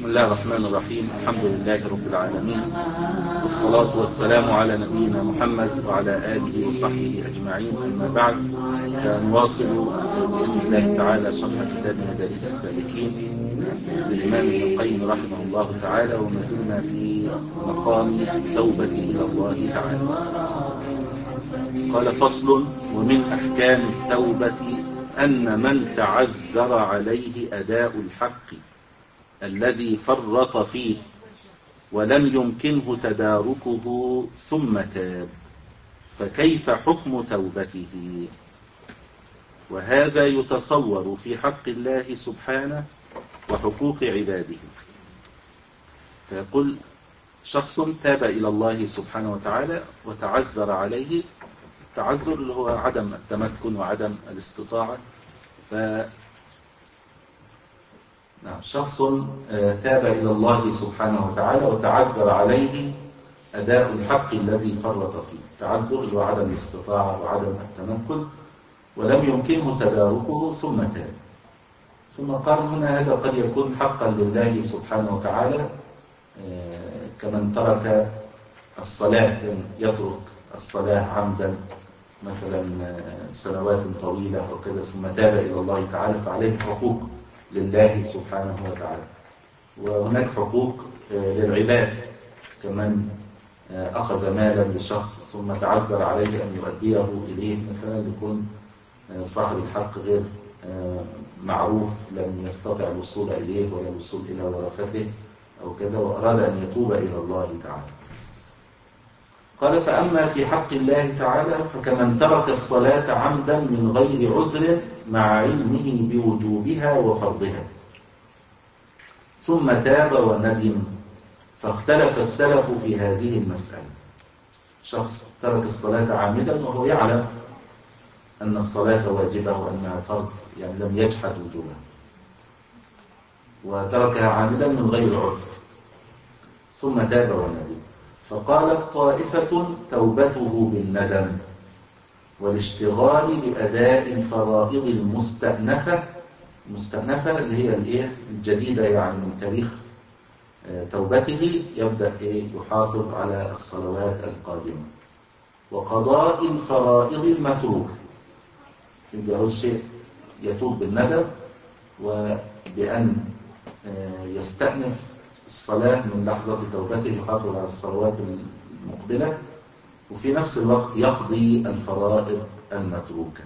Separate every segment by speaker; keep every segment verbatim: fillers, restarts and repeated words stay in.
Speaker 1: بسم الله الرحمن الرحيم. الحمد لله رب العالمين، والصلاة والسلام على نبينا محمد وعلى آله وصحبه أجمعين. أما بعد، فنواصل بإذن الله تعالى شرح كتاب مدارج السالكين للإمام ابن القيم رحمه الله تعالى، وما زلنا في مقام التوبة إلى الله تعالى. قال: فصل: ومن أحكام التوبة أن من تعذر عليه أداء الحق الذي فرط فيه ولم يمكنه تداركه ثم تاب، فكيف حكم توبته؟ وهذا يتصور في حق الله سبحانه وحقوق عباده. فيقول: شخص تاب إلى الله سبحانه وتعالى وتعذر عليه، التعذر اللي هو عدم التمكن وعدم الاستطاعة. ف نعم، شخص تاب إلى الله سبحانه وتعالى وتعذر عليه أداء الحق الذي فرط فيه. التعذر هو عدم الاستطاعة وعدم التمكن، ولم يمكنه تداركه ثم تاب. ثم قال هنا: هذا قد يكون حقا لله سبحانه وتعالى، كمن ترك الصلاة، يترك الصلاة عمدا مثلا سنوات طويلة وكذا، ثم تاب إلى الله تعالى، فعليه حقوق لله سبحانه وتعالى. وهناك حقوق للعباد، كمن أخذ مالا لشخص ثم تعذر عليه أن يؤديه إليه، مثلا يكون صاحب الحق غير معروف، لم يستطع الوصول إليه ولا الوصول إلى ورثته أو كذا، وأراد أن يتوب إلى الله تعالى. قال: فأما في حق الله تعالى فكمن ترك الصلاة عمدا من غير عذر مع علمه بوجوبها وفرضها ثم تاب وندم، فاختلف السلف في هذه المسألة. شخص ترك الصلاة عامدا وهو يعلم أن الصلاة واجبة وأنها فرض، يعني لم يجحد وجوبها، وتركها عامدا من غير عذر، ثم تاب وندم. فقالت طائفة: توبته بالندم والاشتغال بأداء الفرائض المستأنفة، المستأنفة اللي هي الايه الجديدة، يعني من تاريخ توبته يبدأ ايه يحافظ على الصلوات القادمة، وقضاء الفرائض المتروكة. يبقى أول شيء يتوب بالندم، وبأن يستأنف الصلاة من لحظة توبته، يحافظ على الصلوات المقبلة، وفي نفس الوقت يقضي الفرائض المتروكة.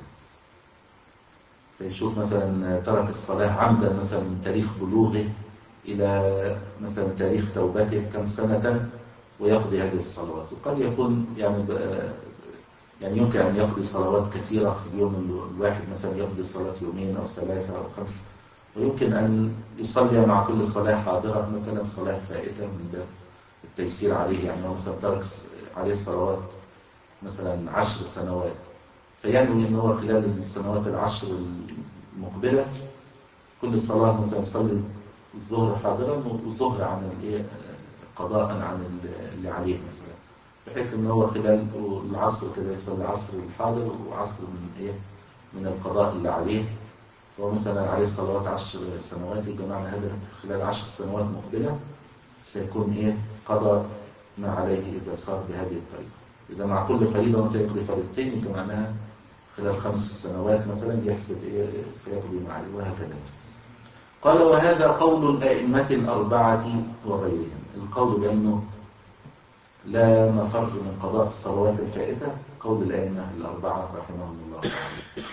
Speaker 1: فيشوف مثلا ترك الصلاة عمدا مثلا من تاريخ بلوغه إلى مثلا تاريخ توبته كم سنة، ويقضي هذه الصلوات. وقد يكون يعني يعني يمكن أن يقضي صلوات كثيرة في اليوم الواحد، مثلا يقضي صلاة يومين أو ثلاثة أو خمسة، ويمكن أن يصلي مع كل صلاة حاضرة مثلا صلاة فائتة من باب التيسير عليه. يعني هو مثلا ترك عليه الصلوات مثلا عشر سنوات، فينوي أنه هو خلال السنوات العشر المقبلة كل صلاة مثلا يصلي الظهر حاضرا والظهر عن قضاء عن اللي عليه مثلا، بحيث أنه هو خلال العصر كده يصلي عصر الحاضر وعصر من إيه من القضاء اللي عليه. فهو مثلا عليه صلوات عشر سنوات، يبقى معنى هذا خلال عشر سنوات مقبلة سيكون إيه قضى ما عليه إذا صار بهذه الطريقة. إذا مع كل فريضة سيقضي فريضتين، يبقى معناها خلال خمس سنوات مثلا يحسب إيه سيقضي ما عليه، وهكذا. قال: وهذا قول الأئمة الأربعة وغيرهم. القول بأنه لا مفر من قضاء الصلوات الفائتة قول الأئمة الأربعة رحمهم الله تعالى.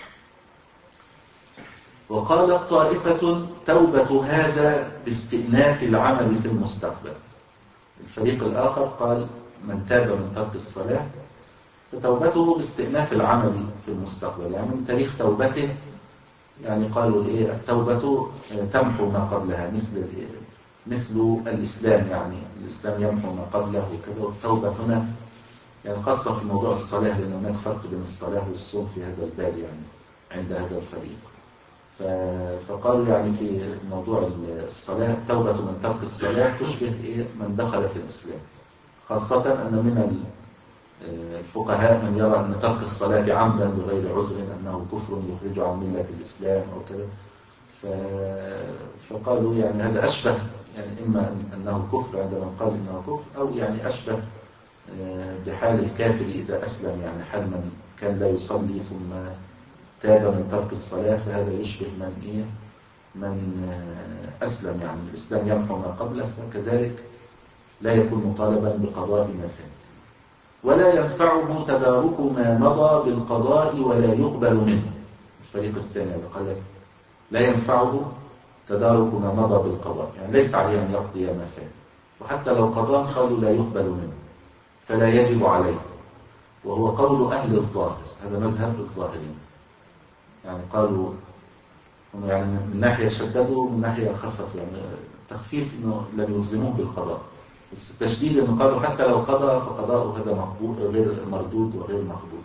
Speaker 1: وقالت طائفة: توبة هذا باستئناف العمل في المستقبل. الفريق الآخر قال: من تاب من ترك الصلاة فتوبته باستئناف العمل في المستقبل، يعني من تاريخ توبته. يعني قالوا إيه التوبة تمحو ما قبلها، مثل مثل الإسلام، يعني الإسلام يمحو ما قبله وكذا. والتوبة هنا يعني خاصة في موضوع الصلاة، لأن هناك فرق بين الصلاة والصوم في هذا الباب يعني عند هذا الفريق. فقالوا يعني في موضوع الصلاة توبة من ترك الصلاة تشبه إيه من دخل في الإسلام، خاصة أن من الفقهاء من يرى أن ترك الصلاة عمدا بغير عذر أنه كفر يخرج عن ملة الإسلام أو كذا. فقالوا يعني هذا أشبه يعني إما أنه كفر عندما قال إنه كفر، أو يعني أشبه بحال الكافر إذا أسلم، يعني حال من كان لا يصلي ثم تاب من ترك الصلاة، فهذا يشبه من إيه من أسلم، يعني الإسلام يمحو ما قبله، فكذلك لا يكون مطالبا بقضاء ما فات. ولا ينفعه تدارك ما مضى بالقضاء ولا يقبل منه. الفريق الثاني اللي قال لك لا ينفعه تدارك ما مضى بالقضاء، يعني ليس عليه أن يقضي ما فات، وحتى لو قضاه قالوا لا يقبل منه فلا يجب عليه، وهو قول أهل الظاهر، هذا مذهب الظاهرين. يعني قالوا هم يعني من ناحية شددوا ومن ناحية خففوا، يعني تخفيف إنه لم يلزموه بالقضاء، بس التشديد إنه قالوا حتى لو قضى فقضاؤه هذا مقبول غير مردود وغير مقبول.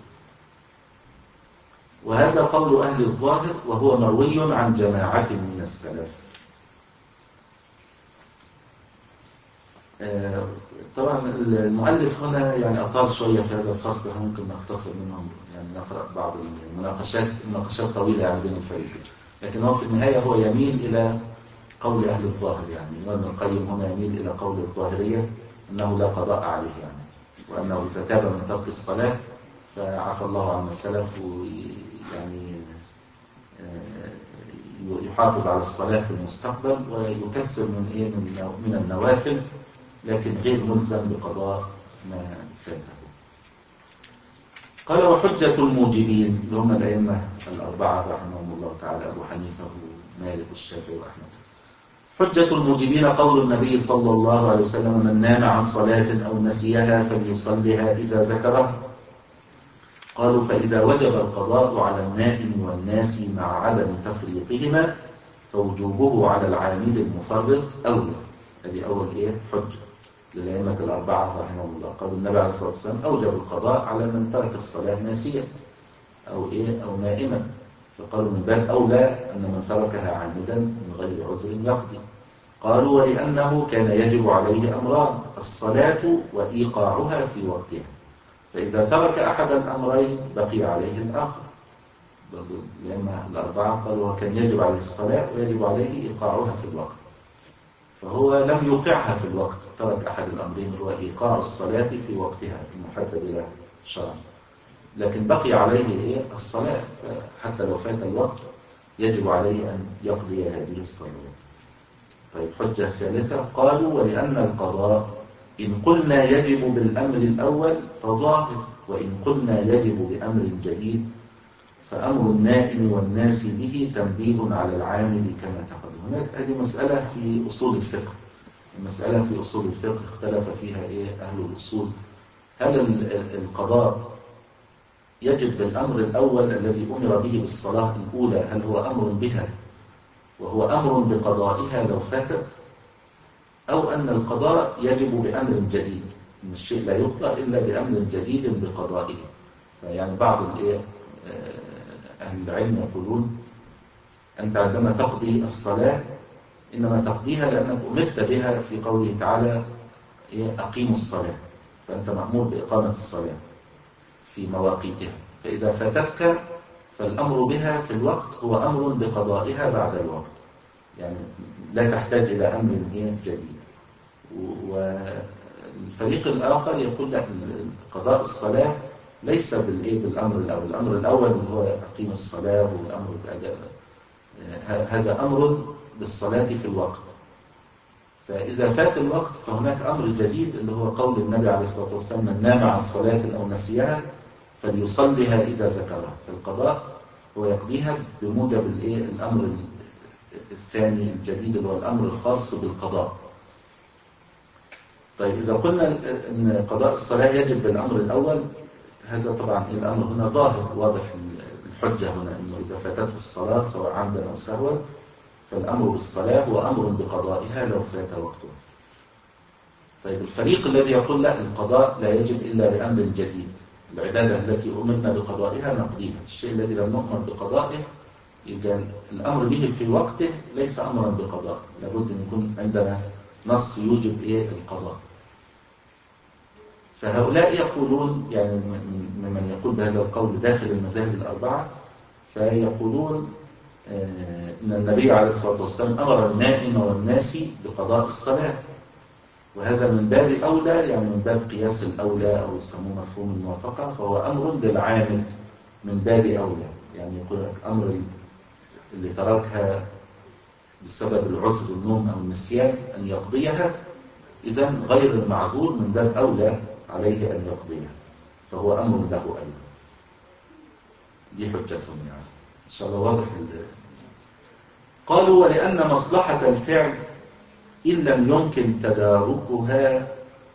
Speaker 1: وهذا قول أهل الظاهر، وهو مروي عن جماعة من السلف. آه طبعا المؤلف هنا يعني أطال شوية في هذا الفصل، ممكن نختصر منهم، يعني نقرأ بعض المناقشات مناقشات طويلة يعني بين الفريقين، لكن هو في النهاية هو يميل إلى قول أهل الظاهر. يعني ابن القيم هنا يميل إلى قول الظاهرية أنه لا قضاء عليه، يعني وأنه إذا تاب من ترك الصلاة فعفى الله عما سلف، ويعني يحافظ على الصلاة في المستقبل ويكثر من إيه من النوافل، لكن غير ملزم بقضاء ما فاته. قال وحجة الموجبين اللي هم الأئمة الأربعة رحمهم الله تعالى، أبو حنيفة ومالك والشافعي وأحمد. حجة الموجبين قول النبي صلى الله عليه وسلم من نام عن صلاة أو نسيها فليصلها إذا ذكرها. قالوا فإذا وجب القضاء على النائم والناس مع عدم تفريطهما فوجوبه على العامد المفرط أولى. هذه أول إيه حجة للأئمة الأربعة رحمهم الله. قالوا النبي عليه الصلاة والسلام أوجب القضاء على من ترك الصلاة ناسيا أو إيه أو نائما، فقالوا من باب أولى أن من تركها عامدا من غير عذر يقضي. قالوا ولأنه كان يجب عليه أمران، الصلاة وإيقاعها في وقتها، فإذا ترك أحد الأمرين بقي عليه الآخر. لأن الأربعة قالوا كان يجب عليه الصلاة ويجب عليه إيقاعها في الوقت، فهو لم يوقعها في الوقت، ترك أحد الأمرين هو إيقاع الصلاة في وقتها المحدد له شرعا، لكن بقي عليه إيه الصلاة، حتى لو فات الوقت يجب عليه أن يقضي هذه الصلاة. طيب حجة ثالثة قالوا ولأن القضاء إن قلنا يجب بالأمر الأول فظاهر، وإن قلنا يجب بأمر جديد فأمر النائم والناس به تنبيه على العامل كما تقدم. هناك هذه مسألة في أصول الفقه، المسألة في أصول الفقه اختلف فيها إيه أهل الأصول، هل القضاء يجب بالأمر الأول الذي أمر به بالصلاة الأولى، هل هو أمر بها وهو أمر بقضائها لو فاتت، أو أن القضاء يجب بأمر جديد، إن الشيء لا يقضى إلا بأمر جديد بقضائه. فيعني بعض أهل العلم يقولون أنت عندما تقضي الصلاة إنما تقضيها لأنك أمرت بها في قوله تعالى أقيموا الصلاة، فأنت مأمور بإقامة الصلاة في مواقيتها، فإذا فاتتك فالأمر بها في الوقت هو أمر بقضائها بعد الوقت، يعني لا تحتاج إلى أمر جديد. والفريق الآخر يقول لك قضاء الصلاة ليس بالأمر الأول، الأمر الأول هو أقيم الصلاة والأمر بأداء، هذا أمر بالصلاة في الوقت، فإذا فات الوقت فهناك أمر جديد اللي هو قول النبي عليه الصلاة والسلام من نام عن صلاة أو نسيها فليصليها إذا ذكرها، فالقضاء هو يقضيها بموجب الأمر الثاني الجديد اللي هو الأمر الخاص بالقضاء. طيب إذا قلنا أن قضاء الصلاة يجب بالأمر الأول، هذا طبعا الأمر هنا ظاهر واضح، الحجة هنا أنه إذا فاتته الصلاة سواء عمدا أو سهوا فالأمر بالصلاة هو أمر بقضائها لو فات وقتها. طيب الفريق الذي يقول لا القضاء لا يجب إلا بأمر جديد، العبادة التي أمرنا بقضائها نقضيها، الشيء الذي لم نؤمر بقضائه يبقى الأمر به في وقته ليس أمرا بقضاء، لابد أن يكون عندنا نص يوجب إيه القضاء. فهؤلاء يقولون يعني ممن يقول بهذا القول داخل المذاهب الأربعة، فيقولون إن النبي عليه الصلاة والسلام أمر النائم والناس بقضاء الصلاة، وهذا من باب أولى، يعني من باب قياس الأولى أو يسموه مفهوم الموافقة، فهو أمر للعامل من باب أولى. يعني يقول لك أمر اللي تركها بسبب العذر النوم أو النسيان أن يقضيها، إذن غير المعذور من باب أولى عليه أن يقضيها، فهو أمر له أيضا. دي حجتهم يعني، إن شاء الله واضح. قالوا ولأن مصلحة الفعل إن لم يمكن تداركها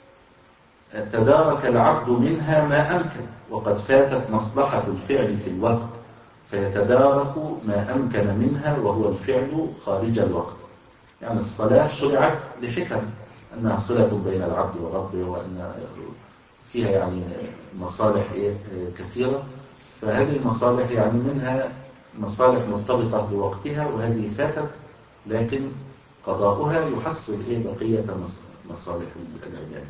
Speaker 1: تدارك العبد منها ما أمكن، وقد فاتت مصلحة الفعل في الوقت فيتدارك ما أمكن منها وهو الفعل خارج الوقت. يعني الصلاة شرعت لحكم، أنها صلة بين العبد وربه، وأن فيها يعني مصالح كثيرة، فهذه المصالح يعني منها مصالح مرتبطة بوقتها وهذه فاتت، لكن قضاؤها يحصل إيه بقية مصالح العباد.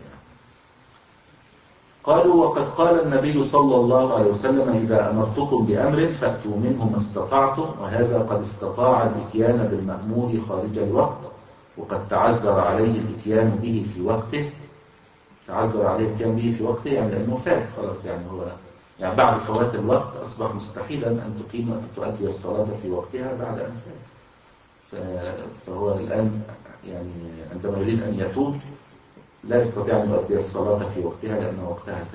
Speaker 1: قالوا وقد قال النبي صلى الله عليه وسلم إذا أمرتكم بأمر فأتوا منه ما استطعتم، وهذا قد استطاع الإتيان بالمأمور خارج الوقت، وقد تعذر عليه الإتيان به في وقته. تعذر عليه الإتيان به في وقته يعني لأنه فات خلاص، يعني هو يعني بعد فوات الوقت أصبح مستحيلا أن تقيم تؤدي الصلاة في وقتها بعد أن فات. فهو الآن يعني عندما يريد أن يتوب لا يستطيع أن يؤدي الصلاة في وقتها لأن وقتها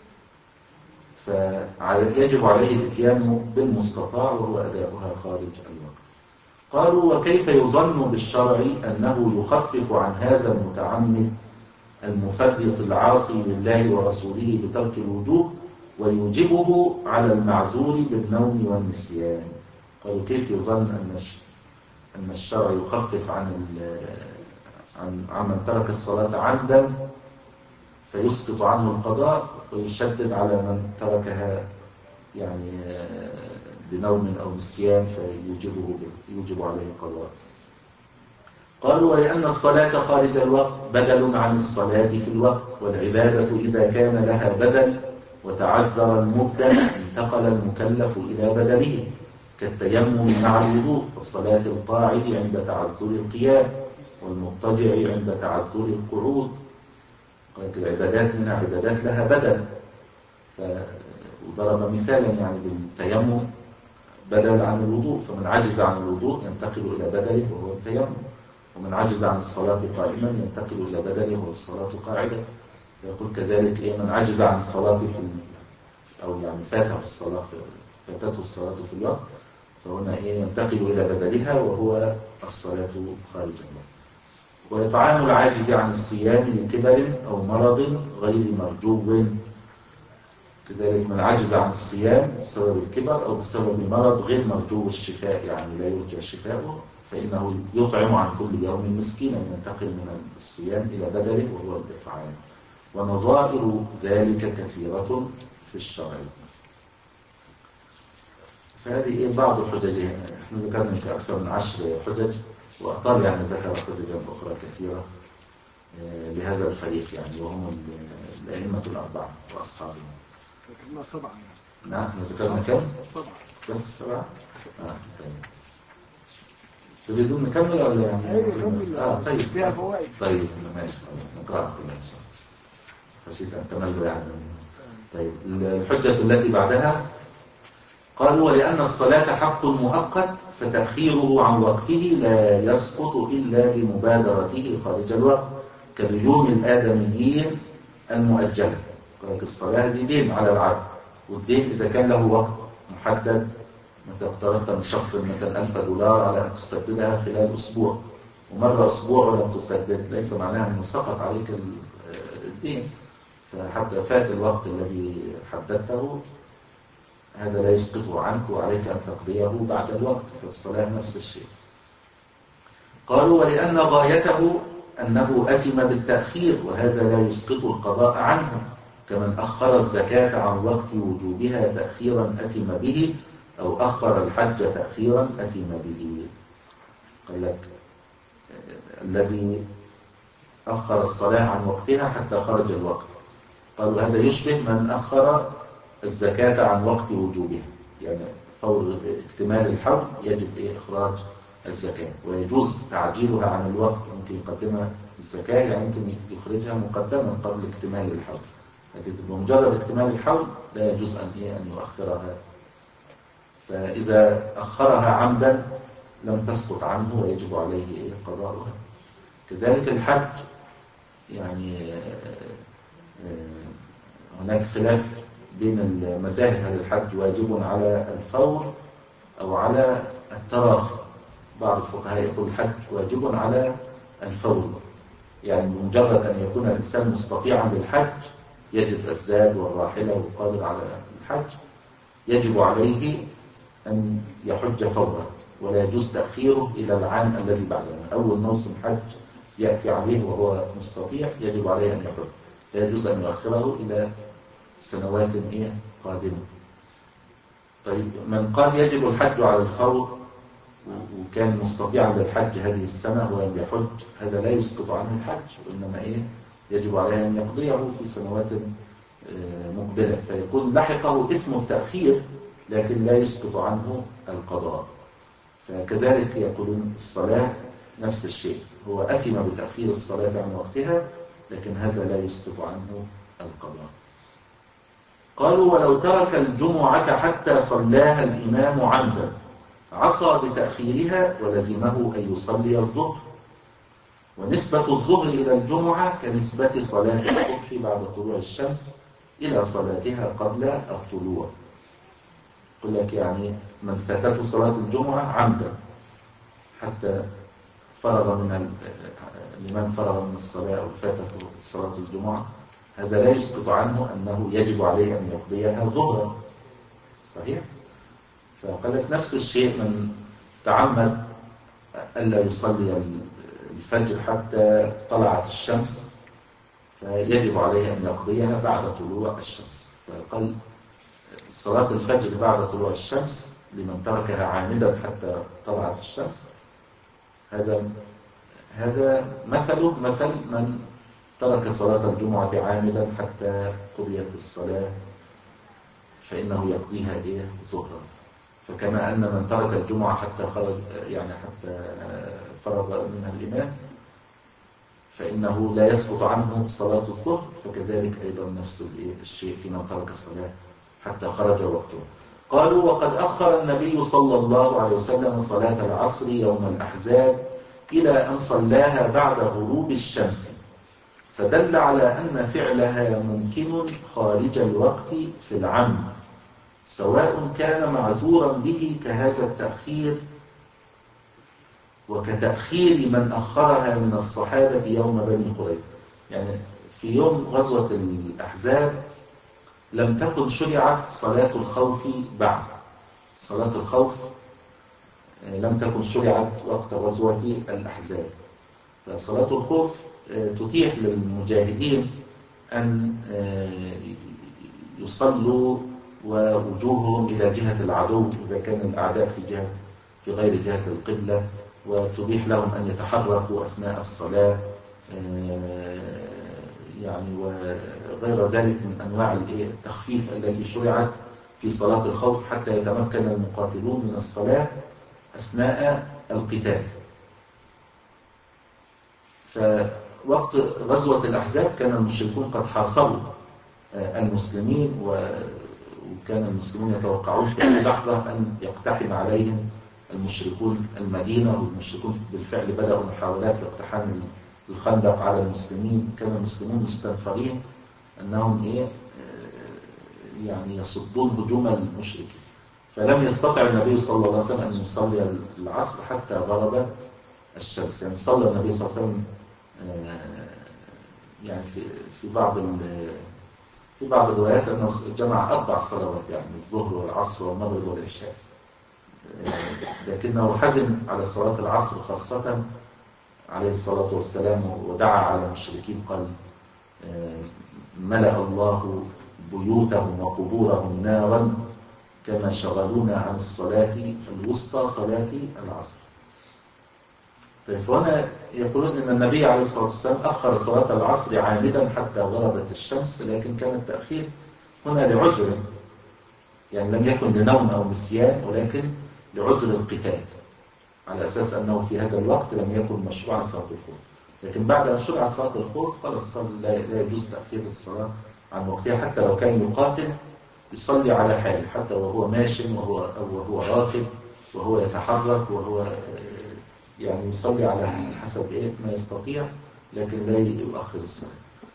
Speaker 1: فات، فيجب عليه الاتيان بالمستطاع وهو أداؤها خارج الوقت. قالوا وكيف يظن بالشرع أنه يخفف عن هذا المتعمد المفرط العاصي لله ورسوله بترك الوجوب ويوجبه على المعذور بالنوم والنسيان؟ قالوا كيف يظن أن أن الشرع يخفف عن عن عمن ترك الصلاة عمدا فيسقط عنه القضاء، ويشدد على من تركها يعني بنوم أو نسيان فيوجبه يوجب عليه القضاء. قالوا ولأن الصلاة خارج الوقت بدل عن الصلاة في الوقت، والعبادة إذا كان لها بدل وتعذر المبدل انتقل المكلف إلى بدله، كالتيمم مع الوضوء، والصلاة القاعد عند تعذر القيام، والمضطجع عند تعذر القعود. قالت العبادات منها عبادات لها بدل، وضرب مثالا يعني بالتيمم بدل عن الوضوء، فمن عجز عن الوضوء ينتقل إلى بدله وهو التيمم، ومن عجز عن الصلاة قائما ينتقل إلى بدله وهو الصلاة قاعدة. فيقول كذلك إيه من عجز عن الصلاة في أو يعني فاته الصلاة فاتته الصلاة في الوقت، فهنا إيه ينتقل إلى بدلها وهو الصلاة خارج الوقت. وإطعام العاجز عن الصيام لكبر أو مرض غير مرجو، كذلك من عجز عن الصيام بسبب الكبر أو بسبب مرض غير مرجو الشفاء، يعني لا يرجى شفاؤه، فإنه يطعم عن كل يوم مسكينا، ينتقل من الصيام إلى بدله وهو الإطعام. ونظائر ذلك كثيرة في الشرع. فهذه إيه بعض حججها، احنا ذكرنا في أكثر من عشر حجج، وأطال يعني ذكر حججا أخرى كثيرة لهذا الفريق يعني، وهم الأئمة الأربعة وأصحابهم.
Speaker 2: ذكرنا سبعة.
Speaker 1: نعم ذكرنا كم؟
Speaker 2: سبعة.
Speaker 1: بس سبعة؟ آه طيب. تريدون نكمل ولا يعني؟
Speaker 2: أيوة كمل.
Speaker 1: آه طيب.
Speaker 2: فيها فوائد.
Speaker 1: طيب ماشي خلاص نقرأها كلها إن شاء الله. خشيت أن تملوا يعني. طيب الحجة التي بعدها قالوا ولأن الصلاة حق مؤقت فتأخيره عن وقته لا يسقط إلا بمبادرته خارج الوقت، كديون الآدميين المؤجلة. قالك الصلاة دي دين على العبد، والدين إذا كان له وقت محدد، مثلا اقترضت من شخص مثلا ألف دولار على أن تسددها خلال أسبوع، ومر أسبوع ولم تسدد، ليس معناها أنه سقط عليك الدين، فحتى فات الوقت الذي حددته هذا لا يسقطه عنك وعليك أن تقضيه بعد الوقت، فالصلاة نفس الشيء. قالوا ولأن غايته أنه أثم بالتأخير، وهذا لا يسقط القضاء عنه، كمن أخر الزكاة عن وقت وجوبها تأخيرا أثم به، أو أخر الحج تأخيرا أثم به. قال لك الذي أخر الصلاة عن وقتها حتى خرج الوقت، قالوا هذا يشبه من أخر الزكاة عن وقت وجوبها، يعني فور اكتمال الحول يجب إيه إخراج الزكاة، ويجوز تعجيلها عن الوقت، ممكن يقدمها الزكاة يعني ممكن يخرجها مقدما قبل اكتمال الحول، لكن بمجرد اكتمال الحول لا يجوز أن إيه أن يؤخرها، فإذا أخرها عمدا لم تسقط عنه ويجب عليه إيه قضاؤها. كذلك الحج يعني هناك خلاف بين المذاهب هل الحج واجب على الفور أو على التراخي. بعض الفقهاء يقول الحج واجب على الفور، يعني بمجرد أن يكون الإنسان مستطيعا للحج يجد الزاد والراحلة والقادر على الحج يجب عليه أن يحج فورا، ولا يجوز تأخيره إلى العام الذي بعده. أول موسم حج يأتي عليه وهو مستطيع يجب عليه أن يحج، لا يجوز أن يؤخره إلى سنوات إيه قادمة. طيب من قال يجب الحج على الفور وكان مستطيعا للحج هذه السنة ولم يحج، هذا لا يسقط عنه الحج، وإنما إيه يجب عليه أن يقضيه في سنوات مقبلة، فيكون لحقه اسم التأخير لكن لا يسقط عنه القضاء. فكذلك يقولون الصلاة نفس الشيء، هو أثم بتأخير الصلاة عن وقتها لكن هذا لا يسقط عنه القضاء. قالوا ولو ترك الجمعة حتى صلاها الإمام عمدا عصى بتأخيرها ولزمه أن يصلي الظهر، ونسبة الظهر إلى الجمعة كنسبة صلاة الصبح بعد طلوع الشمس إلى صلاتها قبل الطلوع. يقول لك يعني من فاتته صلاة الجمعة عمدا حتى فرغ من لمن فرغ من الصلاة أو فاتته صلاة الجمعة، هذا لا يسقط عنه أنه يجب عليه أن يقضيها ظهرا، صحيح؟ فقال لك نفس الشيء من تعمد ألا يصلي الفجر حتى طلعت الشمس فيجب عليه أن يقضيها بعد طلوع الشمس. فقال صلاة الفجر بعد طلوع الشمس لمن تركها عامدا حتى طلعت الشمس، هذا هذا مثله مثل من ترك صلاة الجمعة عامدا حتى قضيت الصلاة فإنه يقضيها إيه ظهرا. فكما أن من ترك الجمعة حتى خرج يعني حتى فرغ منها الإمام فإنه لا يسقط عنه صلاة الظهر، فكذلك أيضا نفس الشيء في من ترك الصلاة حتى خرج وقته. قالوا وقد أخر النبي صلى الله عليه وسلم صلاة العصر يوم الأحزاب إلى أن صلاها بعد غروب الشمس، فدل على أن فعلها ممكن خارج الوقت في العمد سواء كان معذورا به كهذا التأخير وكتأخير من أخرها من الصحابة يوم بني قريظة. يعني في يوم غزوة الأحزاب لم تكن شرعت صلاة الخوف بعد، صلاة الخوف لم تكن شرعت وقت غزوة الأحزاب، فصلاة الخوف تتيح للمجاهدين أن يصلوا ووجوههم إلى جهة العدو إذا كان الأعداء في جهة في غير جهة القبلة، وتبيح لهم أن يتحركوا أثناء الصلاة يعني وغير ذلك من أنواع التخفيف التي شرعت في صلاة الخوف حتى يتمكن المقاتلون من الصلاة أثناء القتال. فوقت غزوة الأحزاب كان المشركون قد حاصروا المسلمين، وكان المسلمون يتوقعون في أي لحظة أن يقتحم عليهم المشركون المدينة، والمشركون بالفعل بدأوا محاولات لاقتحام الخندق على المسلمين. كان المسلمون مستنفرين أنهم إيه يعني يصدون هجوم المشركين، فلم يستطع النبي صلى الله عليه وسلم أن يصلي العصر حتى غربت الشمس. يعني صلى النبي صلى الله عليه وسلم يعني في في بعض في بعض الروايات أنه جمع أربع صلوات، يعني الظهر والعصر والمغرب والعشاء، لكنه حزن على صلاة العصر خاصة عليه الصلاة والسلام، ودعا على المشركين قال ملأ الله بيوتهم وقبورهم نارا كما شغلونا عن الصلاة الوسطى صلاة العصر. طيب فهنا يقولون أن النبي عليه الصلاة والسلام أخر صلاة العصر عامدا حتى غربت الشمس، لكن كان التأخير هنا لعذر، يعني لم يكن لنوم أو نسيان ولكن لعذر القتال، على أساس أنه في هذا الوقت لم يكن مشروعا صلاة الخوف. لكن بعد أن شرعت صلاة الخوف خلاص لا لا يجوز تأخير الصلاة عن وقتها، حتى لو كان يقاتل يصلي على حاله، حتى وهو ماش وهو أو وهو راكب وهو يتحرك وهو يعني يصلي على حسب إيه ما يستطيع، لكن لا يؤخر الصلاة.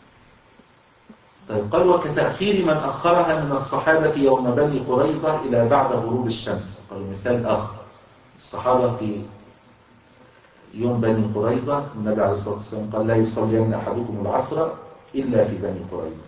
Speaker 1: طيب قال وكتأخير من أخرها من الصحابة يوم بني قريظة إلى بعد غروب الشمس. قال مثال آخر، الصحابة في يوم بني قريظة النبي عليه الصلاة والسلام قال لا يصلين أحدكم العصر إلا في بني قريظة،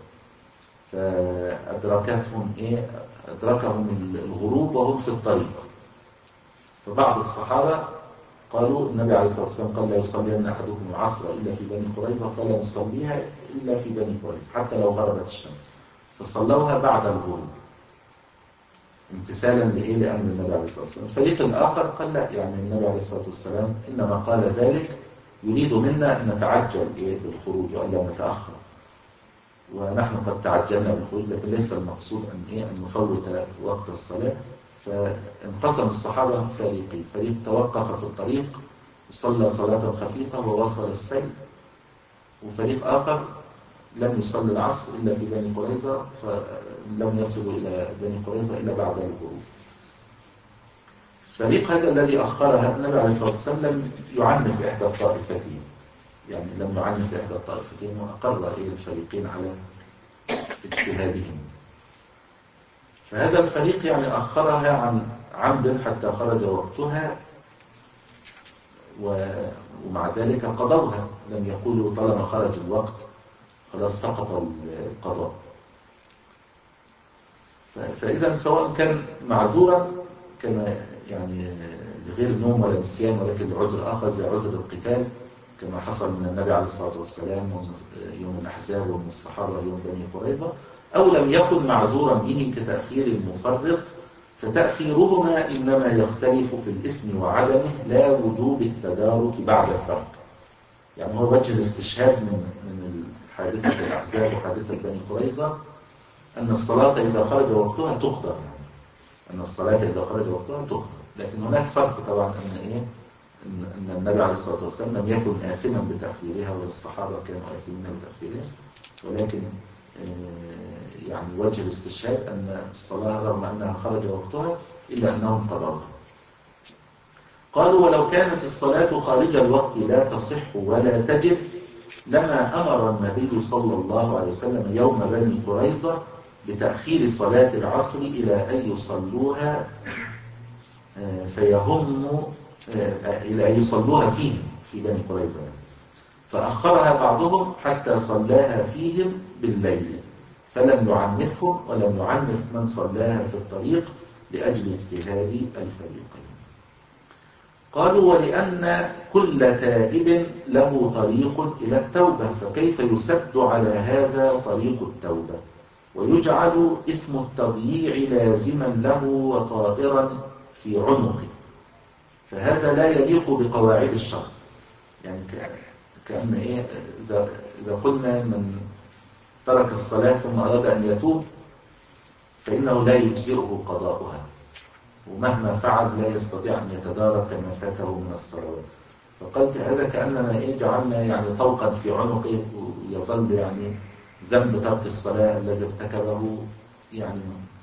Speaker 1: فأدركتهم إيه؟ أدركهم الغروب وهم في الطريق، فبعض الصحابة قالوا النبي عليه الصلاة والسلام قال لا يصلين أحدكم العصر إلا في بني قريظة فلا نصليها إلا في بني قريظة حتى لو غربت الشمس، فصلوها بعد الغروب امتثالا لإيه؟ لأمر النبي عليه الصلاة والسلام. الفريق الآخر قال لا، يعني النبي عليه الصلاة والسلام إنما قال ذلك يريد منا أن نتعجل إيه بالخروج وألا نتأخر، ونحن قد تعجلنا بالخروج، لكن ليس المقصود أن إيه أن نفوت وقت الصلاة. فانقسم الصحابة فريقين، فريق توقف في الطريق وصلى صلاة خفيفة ووصل السير، وفريق آخر لم يصلي العصر إلا في بني قريظة فلم يصلوا إلى بني قريظة إلا بعد الغروب. الفريق هذا الذي أخرها النبي عليه الصلاة والسلام لم يعنف إحدى الطائفتين، يعني لم يعنف إحدى الطائفتين وأقر إيه الفريقين على اجتهادهم. فهذا الفريق يعني أخرها عن عمد حتى خرج وقتها، ومع ذلك قضوها، لم يقولوا طالما خرج الوقت خلاص سقط القضاء. فإذا سواء كان معذورا كما يعني لغير نوم ولا نسيان ولكن لعذر آخر زي عذر القتال كما حصل من النبي عليه الصلاة والسلام يوم الأحزاب ومن الصحابة يوم بني قريظة، أو لم يكن معذورا به كتأخير المفرط، فتأخيرهما إنما يختلف في الإثم وعدمه لا وجوب التدارك بعد الترك. يعني هو وجه الاستشهاد من من حادثة الأحزاب وحادثة بني قريظة أن الصلاة إذا خرج وقتها تقدر، يعني أن الصلاة إذا خرج وقتها تقدر، لكن هناك فرق طبعا أن إيه أن أن النبي عليه الصلاة والسلام لم يكن آثما بتأخيرها والصحابة كانوا آثمين بتأخيرها، ولكن يعني وجه الاستشهاد أن الصلاة رغم أنها خرج وقتها إلا أنهم قضوها. قالوا ولو كانت الصلاة خارج الوقت لا تصح ولا تجب لما أمر النبي صلى الله عليه وسلم يوم بني قريظة بتأخير صلاة العصر إلى أن يصلوها فيهم إلى أن يصلوها فيهم في بني قريظة، فأخرها بعضهم حتى صلاها فيهم بالليل فلم يعنفهم ولم يعنف من صلاها في الطريق لأجل اجتهاد الفريقين. قالوا ولأن كل تائب له طريق إلى التوبة فكيف يسد على هذا طريق التوبة ويجعل اسم التضييع لازما له وطائرا في عنقه، فهذا لا يليق بقواعد الشرع. يعني كأن إيه إذا, إذا قلنا من ترك الصلاة ثم أراد أن يتوب فإنه لا يجزئه قضاؤها، ومهما فعل لا يستطيع أن يتدارك ما فاته من الصلوات. فقال هذا كأننا إيه جعلنا يعني طوقا في عنقه ويظل يعني ذنب ترك الصلاة الذي ارتكبه يعني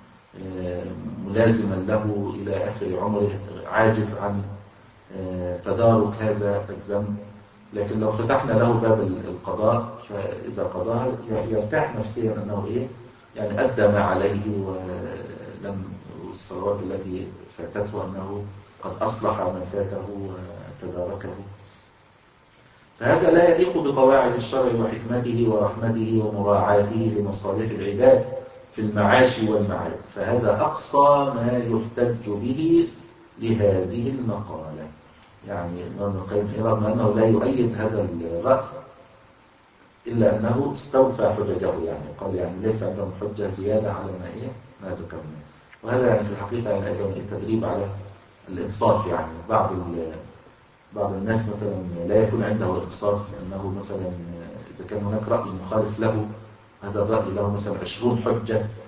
Speaker 1: ملازما له إلى آخر عمره، عاجز عن تدارك هذا الذنب. لكن لو فتحنا له باب القضاء فإذا قضاها يرتاح نفسيا أنه إيه يعني أدى ما عليه ولم الصلوات التي فاتته أنه قد أصلح ما فاته وتداركه. فهذا لا يليق بقواعد الشرع وحكمته ورحمته ومراعاته لمصالح العباد في المعاش والمعاد، فهذا أقصى ما يحتج به لهذه المقالة. يعني ابن القيم رغم أنه لا يؤيد هذا الرأي إلا أنه استوفى حججه، يعني قال يعني ليس عندهم حجة زيادة على ما إيه ما ذكرنا. وهذا يعني في الحقيقة يعني أيضا التدريب على الإنصاف. يعني بعض بعض الناس مثلا لا يكون عنده إنصاف، لأنه مثلا إذا كان هناك رأي مخالف له هذا الرأي له مثلا عشرون حجة،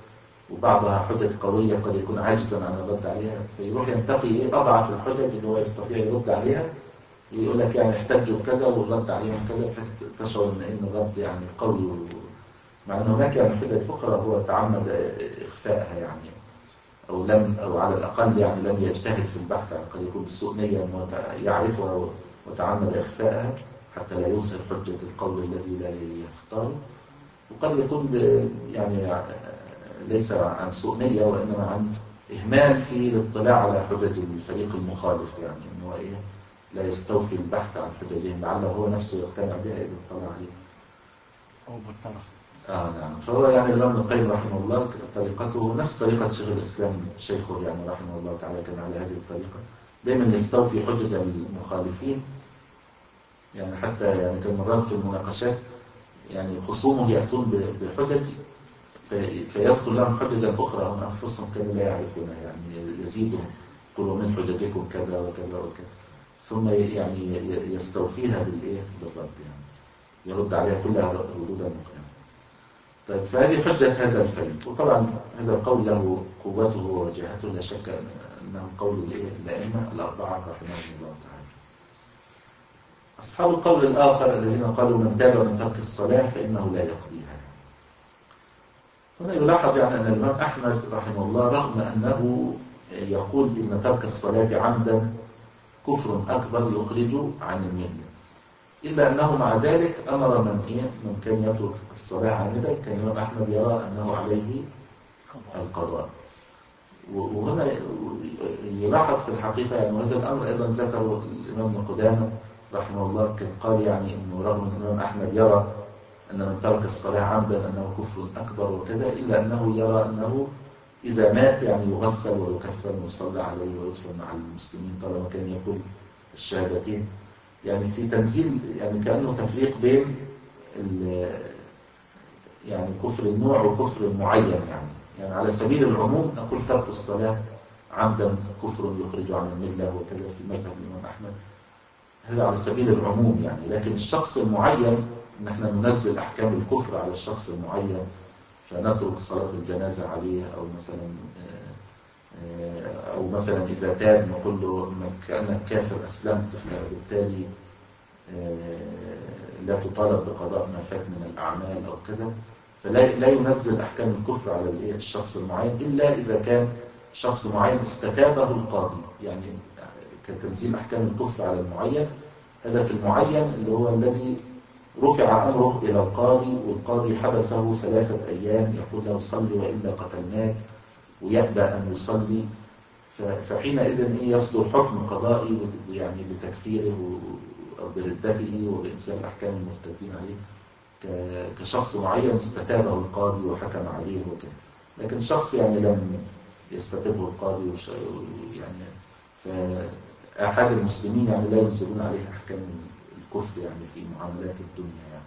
Speaker 1: وبعضها حجج قوية قد يكون عاجزا عن الرد عليها، فيروح ينتقي إيه أضعف الحجج اللي هو يستطيع يرد عليها، ويقول لك يعني احتجوا بكذا والرد عليهم كذا، بحيث تشعر إن إن الرد يعني قوي، مع أن هناك يعني حجج أخرى هو تعمد إخفائها يعني، أو لم أو على الأقل يعني لم يجتهد في البحث عن، قد يكون بسوء نية يعرفها وتعمد إخفائها حتى لا يظهر حجة القول الذي لا يختاره. وقد يكون يعني ليس عن سوء نية وإنما عن إهمال في الاطلاع على حجج الفريق المخالف، يعني إنه إيه لا يستوفي البحث عن حججهم لعله هو نفسه يقتنع بها إذا اطلع عليه.
Speaker 2: أو بالطرح.
Speaker 1: آه نعم. فهو يعني الإمام ابن القيم رحمه الله طريقته نفس طريقة شيخ الإسلام شيخه يعني رحمه الله تعالى، كان على هذه الطريقة، دائما يستوفي حجج المخالفين. يعني حتى يعني كان مرات في المناقشات يعني خصومه يأتون بحجج فيذكر لهم حججا أخرى هم أنفسهم كانوا لا يعرفونها، يعني يزيدهم قلوا من حججكم كذا وكذا وكذا، ثم يعني يستوفيها بالإيه بالرد، يعني يرد عليها كلها ردودا مقنعة. طيب فهذه حجة هذا الفريق، وطبعا هذا القول له قوته ووجاهته لا شك أنه قول الأئمة الأربعة رحمهم الله تعالى. أصحاب القول الآخر الذين قالوا من تاب من ترك الصلاة فإنه لا يقضيها. هنا يلاحظ يعني أن الإمام أحمد رحمه الله رغم أنه يقول إن ترك الصلاة عمدا كفر أكبر يخرج عن الملة، إلا أنه مع ذلك أمر من إيه من كان يترك الصلاة عمدا كان الإمام أحمد يرى أنه عليه القضاء. وهنا يلاحظ في الحقيقة يعني هذا الأمر أيضا ذكره الإمام ابن قدامة رحمه الله، كان قال يعني أنه رغم أن الإمام أحمد يرى أن من ترك الصلاة عمدا أنه كفر أكبر وكذا، إلا أنه يرى أنه إذا مات يعني يغسل ويكفن ويصلى عليه ويدفن مع المسلمين طالما كان يقول الشهادتين. يعني في تنزيل يعني كأنه تفريق بين يعني كفر النوع وكفر معين، يعني يعني على سبيل العموم نقول ترك الصلاة عمدا كفر يخرج عن الملة وكذا في مذهب الإمام أحمد، هذا على سبيل العموم يعني. لكن الشخص المعين نحن ننزل أحكام الكفر على الشخص المعين، فنترك صلاة الجنازة عليه، أو مثلا أو مثلا إذا تاب نقول له إنك كأنك كافر أسلمت، فبالتالي لا تطالب بقضاء ما فات من الأعمال أو كذا. فلا لا ينزل أحكام الكفر على الشخص المعين إلا إذا كان شخص معين استتابه القاضي، يعني كتنزيل أحكام الكفر على المعين. هذا في المعين اللي هو الذي رفع أمره إلى القاضي والقاضي حبسه ثلاثة أيام يقول له صلي وإلا قتلناك، ويأبى أن يصلي، فحينئذ يصدر حكم قضائي يعني بتكفيره أو بردته وبإنزال أحكام المرتدين عليه كشخص معين استتابه القاضي وحكم عليه وكذا. لكن شخص يعني لم يستتبه القاضي يعني فأحد المسلمين يعني لا ينزلون عليه أحكام الكفر يعني في معاملات الدنيا يعني.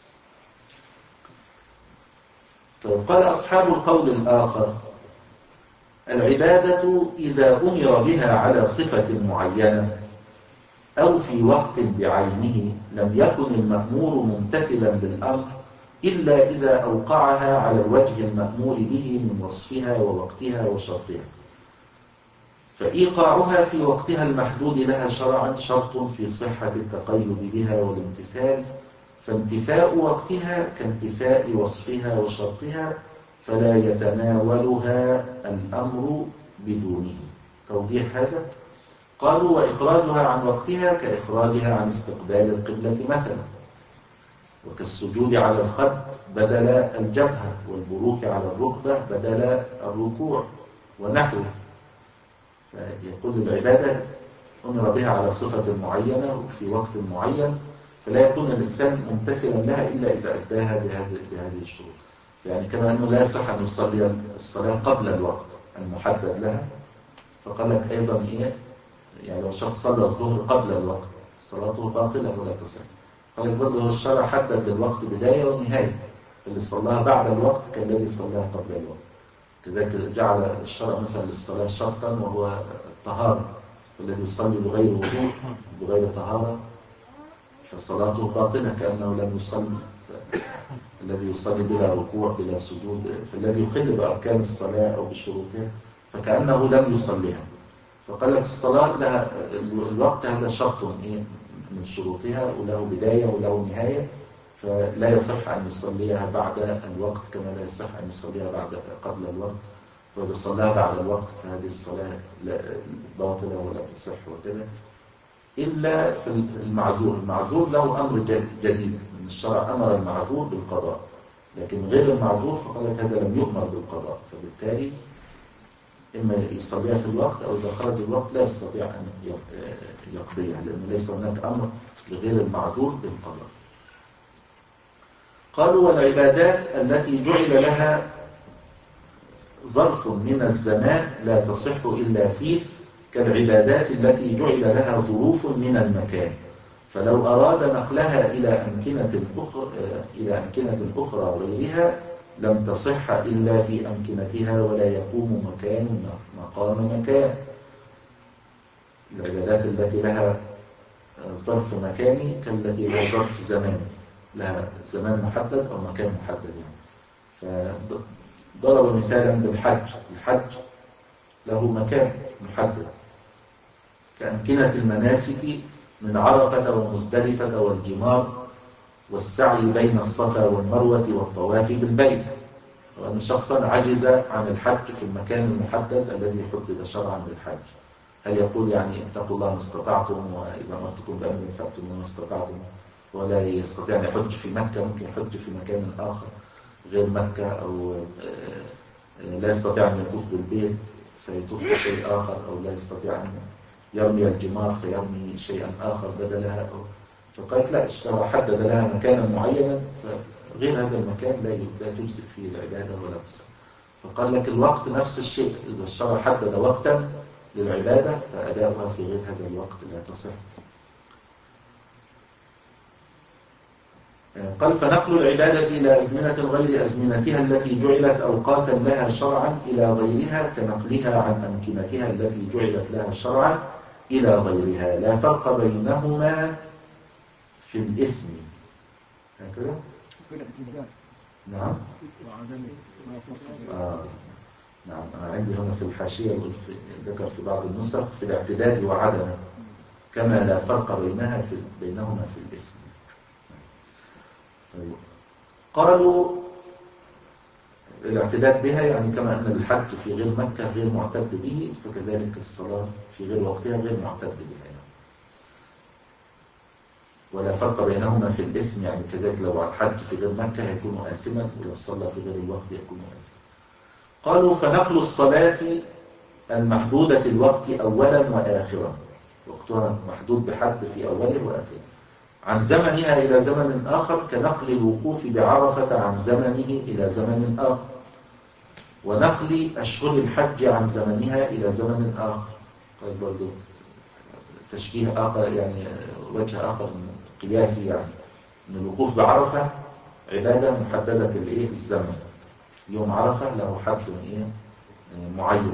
Speaker 1: طيب قال أصحاب القول الآخر العبادة إذا أمر بها على صفة معينة أو في وقت بعينه لم يكن المأمور ممتثلا للأمر إلا إذا أوقعها على الوجه المأمور به من وصفها ووقتها وشرطها، فإيقاعها في وقتها المحدود لها شرعا شرط في صحة التقيد بها والامتثال، فانتفاء وقتها كانتفاء وصفها وشرطها فلا يتناولها الأمر بدونه. توضيح هذا قالوا وإخراجها عن وقتها كإخراجها عن استقبال القبلة مثلا، وكالسجود على الخد بدل الجبهة، والبروك على الركبة بدل الركوع ونحوه. فيقول العبادة أمر بها على صفة معينة وفي وقت معين، فلا يكون الإنسان ممتثلا لها إلا إذا أداها بهذه الشروط. يعني كما أنه لا يصح أن يصلي الصلاة قبل الوقت المحدد لها، فقال لك أيضا إيه يعني لو شخص صلى الظهر قبل الوقت صلاته باطلة ولا تصح. قال لك برضه الشرع حدد للوقت بداية ونهاية، اللي صلاها بعد الوقت كالذي صلاها قبل الوقت. كذلك جعل الشرع مثلا للصلاة شرطا وهو الطهارة، والذي يصلي بغير وضوء بغير طهارة فصلاته باطلة كأنه لم يصلي. الذي يصلي بلا ركوع بلا سجود، فالذي يخل بأركان الصلاة أو بشروطها فكأنه لم يصليها. فقال لك الصلاة لها الوقت، هذا شرط من شروطها وله بداية وله نهاية، فلا يصح أن يصليها بعد الوقت كما لا يصح أن يصليها بعد قبل الوقت، وإذا صلاها بعد الوقت فهذه الصلاة باطلة ولا تصح وكذا، إلا في المعذور. المعذور له أمر جديد من الشرع، أمر المعذور بالقضاء، لكن غير المعذور فقال لك هذا لم يؤمر بالقضاء، فبالتالي إما يصليها في الوقت أو إذا خرج الوقت لا يستطيع أن يقضيها، لأنه ليس هناك أمر لغير المعذور بالقضاء. قالوا والعبادات التي جعل لها ظرف من الزمان لا تصح إلا فيه، كالعبادات التي جعل لها ظروف من المكان، فلو أراد نقلها إلى أمكنة أخرى إلى أمكنة أخرى غيرها لم تصح إلا في أمكنتها ولا يقوم مكان مقام مكان. العبادات التي لها ظرف مكاني كالتي لها ظرف زمان، لها زمان محدد أو مكان محدد يعني. فضرب مثالا بالحج، الحج له مكان محدد كأمكنة المناسك من عرفة ومزدلفة والجمار والسعي بين الصفا والمروة والطواف بالبيت، وأن شخصا عجز عن الحج في المكان المحدد الذي حدد شرعا للحج، هل يقول يعني اتقوا الله ما استطعتم وإذا أمرتكم بأمر فأتوا ما استطعتم، ولا يستطيع أن يحج في مكة، ممكن يحج في مكان آخر غير مكة، أو لا يستطيع أن يطوف بالبيت فيطوف بشيء آخر، أو لا يستطيع أن يرمي الجمار فيرمي شيئا آخر بدلها، أو فقالت لا، الشرع حدد لها مكانا معينا فغير هذا المكان لا لا تجزئ فيه العبادة ولا تصح. فقال لك الوقت نفس الشيء، إذا الشرع حدد وقتا للعبادة فأداؤها في غير هذا الوقت لا تصح. قال فنقل العبادة إلى أزمنة غير أزمنتها التي جعلت أوقاتا لها شرعا إلى غيرها كنقلها عن أمكنتها التي جعلت لها شرعا إلى غيرها، لا فرق بينهما في الإثم. هكذا؟ نعم. آه. نعم، أنا عندي هنا في الحاشية ذكر في بعض النسخ في الاعتداد وعدمه كما لا فرق بينها في بينهما في الإثم. طيب. قالوا الاعتداد بها يعني كما أن الحج في غير مكة غير معتد به، فكذلك الصلاة في غير وقتها غير معتد بها يعني. ولا فرق بينهما في الاسم، يعني كذلك لو الحج في غير مكة هيكون آثما، ولو صلى في غير الوقت يكون آثما. قالوا فنقل الصلاة المحدودة الوقت أولا وآخرا، وقتها محدود بحد في أوله وآخره، عن زمنها إلى زمن آخر كنقل الوقوف بعرفة عن زمنه إلى زمن آخر، ونقل أشهر الحج عن زمنها إلى زمن آخر. قال برضو تشبيه آخر يعني وجه آخر قياسي، يعني أن الوقوف بعرفة عبادة محددة الإيه الزمن، يوم عرفة له حد إيه معين،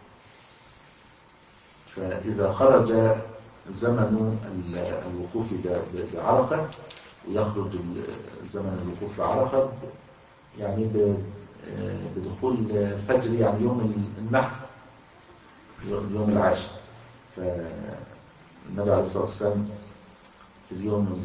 Speaker 1: فإذا خرج زمن الوقوف بعرفة ويخرج زمن الوقوف بعرفة يعني بدخول فجر يعني يوم النحر يوم العاشر، فالنبي عليه الصلاة والسلام في اليوم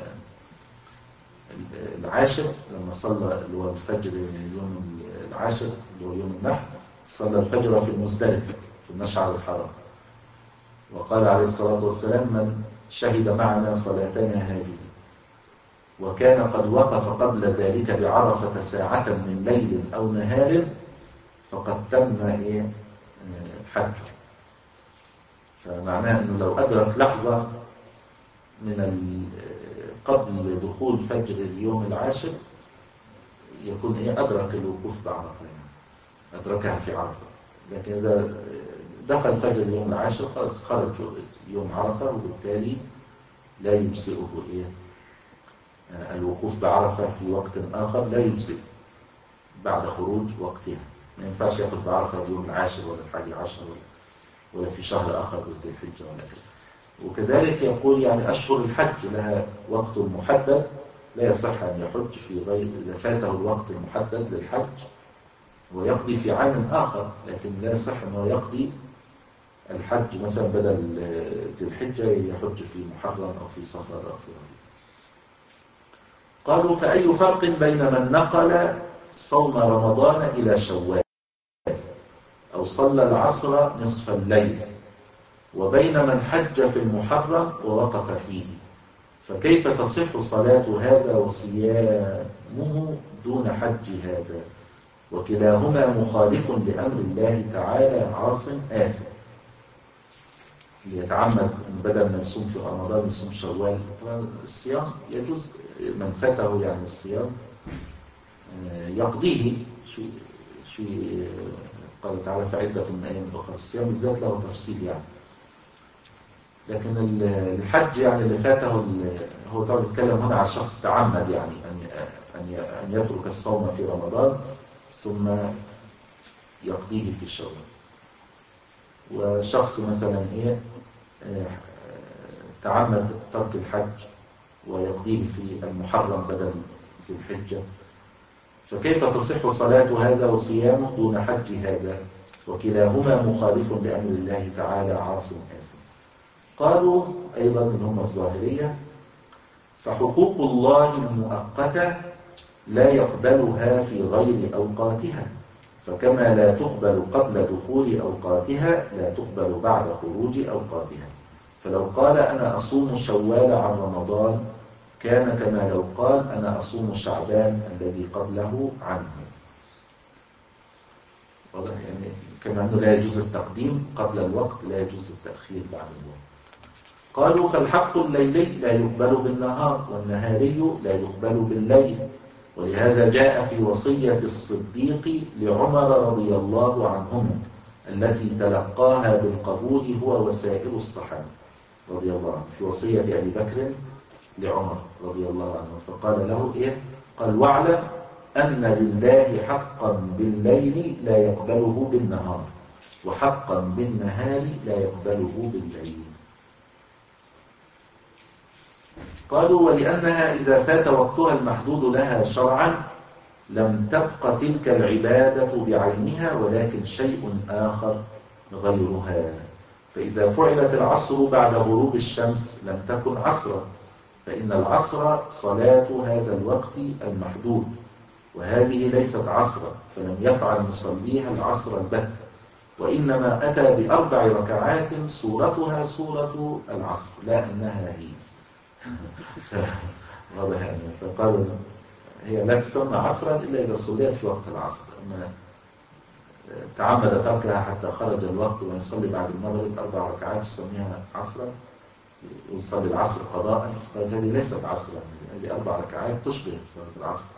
Speaker 1: العاشر لما صلى اللي هو الفجر يوم العاشر اللي هو يوم النحر صلى الفجر في المزدلفة في المشعر الحرام، وقال عليه الصلاة والسلام من شهد معنا صلاتنا هذه وكان قد وقف قبل ذلك بعرفة ساعة من ليل أو نهار فقد تم إيه حجه. فمعناه أنه لو أدرك لحظة من قبل دخول فجر اليوم العاشر يكون إيه أدرك الوقوف بعرفة، يعني أدركها في عرفة. لكن إذا دخل فجر اليوم العاشر خلاص خرج يوم عرفة، وبالتالي لا يجزئه إيه الوقوف بعرفة في وقت آخر، لا يجزئ بعد خروج وقتها، ما ينفعش يأخذ بعرفة اليوم العاشر ولا الحادي عشر ولا, ولا في شهر آخر ذي الحجة ولا كذا. وكذلك يقول يعني أشهر الحج لها وقت محدد، لا يصح أن يحج في غير إذا فاته الوقت المحدد للحج ويقضي في عام آخر، لكن لا يصح أنه يقضي الحج مثلا بدل ذي الحجة يحج في محرم أو في صفر أو في ربيع. قالوا فأي فرق بين من نقل صوم رمضان إلى شوال أو صلى العصر نصف الليل وبين من حج في المحرم ووقف فيه، فكيف تصح صلاة هذا وصيامه دون حج هذا؟ وكلاهما مخالف لأمر الله تعالى عاص آثم. اللي يتعمد بدل ما يصوم في رمضان يصوم شوال، طبعا الصيام يجوز من فاته يعني الصيام يقضيه. شو شو قال تعالى فعدة من أيام أخرى، الصيام بالذات له تفصيل يعني. لكن الحج يعني اللي فاته هو طبعا بيتكلم هنا على شخص تعمد يعني أن أن أن يترك الصوم في رمضان ثم يقضيه في شوال. وشخص مثلا إيه تعمد ترك الحج ويقضيه في المحرم بدل ذي الحجة، فكيف تصح صلاة هذا وصيامه دون حج هذا؟ وكلاهما مخالف لأمر الله تعالى عاص آثم. قالوا أيضا إن هم الظاهرية فحقوق الله المؤقتة لا يقبلها في غير أوقاتها، فكما لا تقبل قبل دخول أوقاتها لا تقبل بعد خروج أوقاتها. فلو قال أنا أصوم شوال عن رمضان كان كما لو قال أنا أصوم شعبان الذي قبله عنه. يعني كما أنه لا يجوز التقديم قبل الوقت لا يجوز التأخير بعد الوقت. قالوا فالحق الليلي لا يقبل بالنهار والنهاري لا يقبل بالليل، ولهذا جاء في وصية الصديق لعمر رضي الله عنهما التي تلقاها بالقبول هو وسائر الصحابة رضي الله عنه، في وصية أبي بكر لعمر رضي الله عنه فقال له إيه؟ قال واعلم أن لله حقا بالليل لا يقبله بالنهار وحقا بالنهار لا يقبله بالليل. قالوا ولأنها إذا فات وقتها المحدود لها شرعا لم تبق تلك العبادة بعينها ولكن شيء آخر غيرها، فإذا فعلت العصر بعد غروب الشمس لم تكن عصرا، فإن العصر صلاة هذا الوقت المحدود، وهذه ليست عصرا فلم يفعل مصليها العصر البتة، وإنما أتى بأربع ركعات صورتها صورة العصر لا أنها هي. واضح يعني. فقالوا هي لا تسمى عصرا إلا إذا صليت في وقت العصر، أما تعمد تركها حتى خرج الوقت ويصلي بعد المغرب أربع ركعات يسميها عصرا ويصلي العصر قضاء، فهذه ليست عصرا، هذه أربع ركعات تشبه صلاة العصر.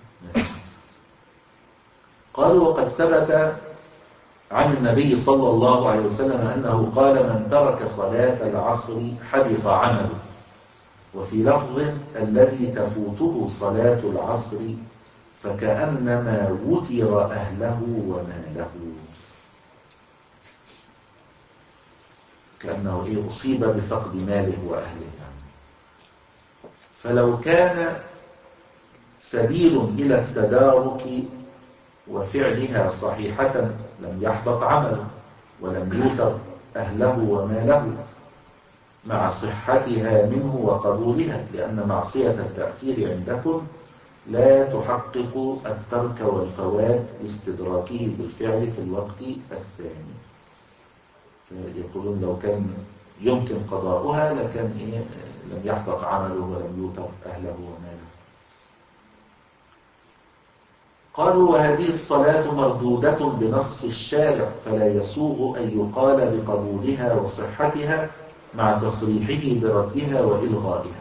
Speaker 1: قالوا وقد ثبت عن النبي صلى الله عليه وسلم أنه قال من ترك صلاة العصر حبط عمله، وفي لفظ الذي تفوته صلاة العصر فكأنما وتر أهله وماله، كأنه إيه أصيب بفقد ماله وأهله يعني. فلو كان سبيل إلى التدارك وفعلها صحيحة لم يحبط عمله ولم يوتر أهله وماله مع صحتها منه وقبولها، لأن معصية التأخير عندكم لا تحقق الترك والفوات لاستدراكه بالفعل في الوقت الثاني. فيقولون لو كان يمكن قضاؤها لكان إيه لم يحبط عمله ولم يوتر أهله وماله. قالوا وهذه الصلاة مردودة بنص الشارع فلا يسوغ أن يقال بقبولها وصحتها مع تصريحه بردها وإلغائها.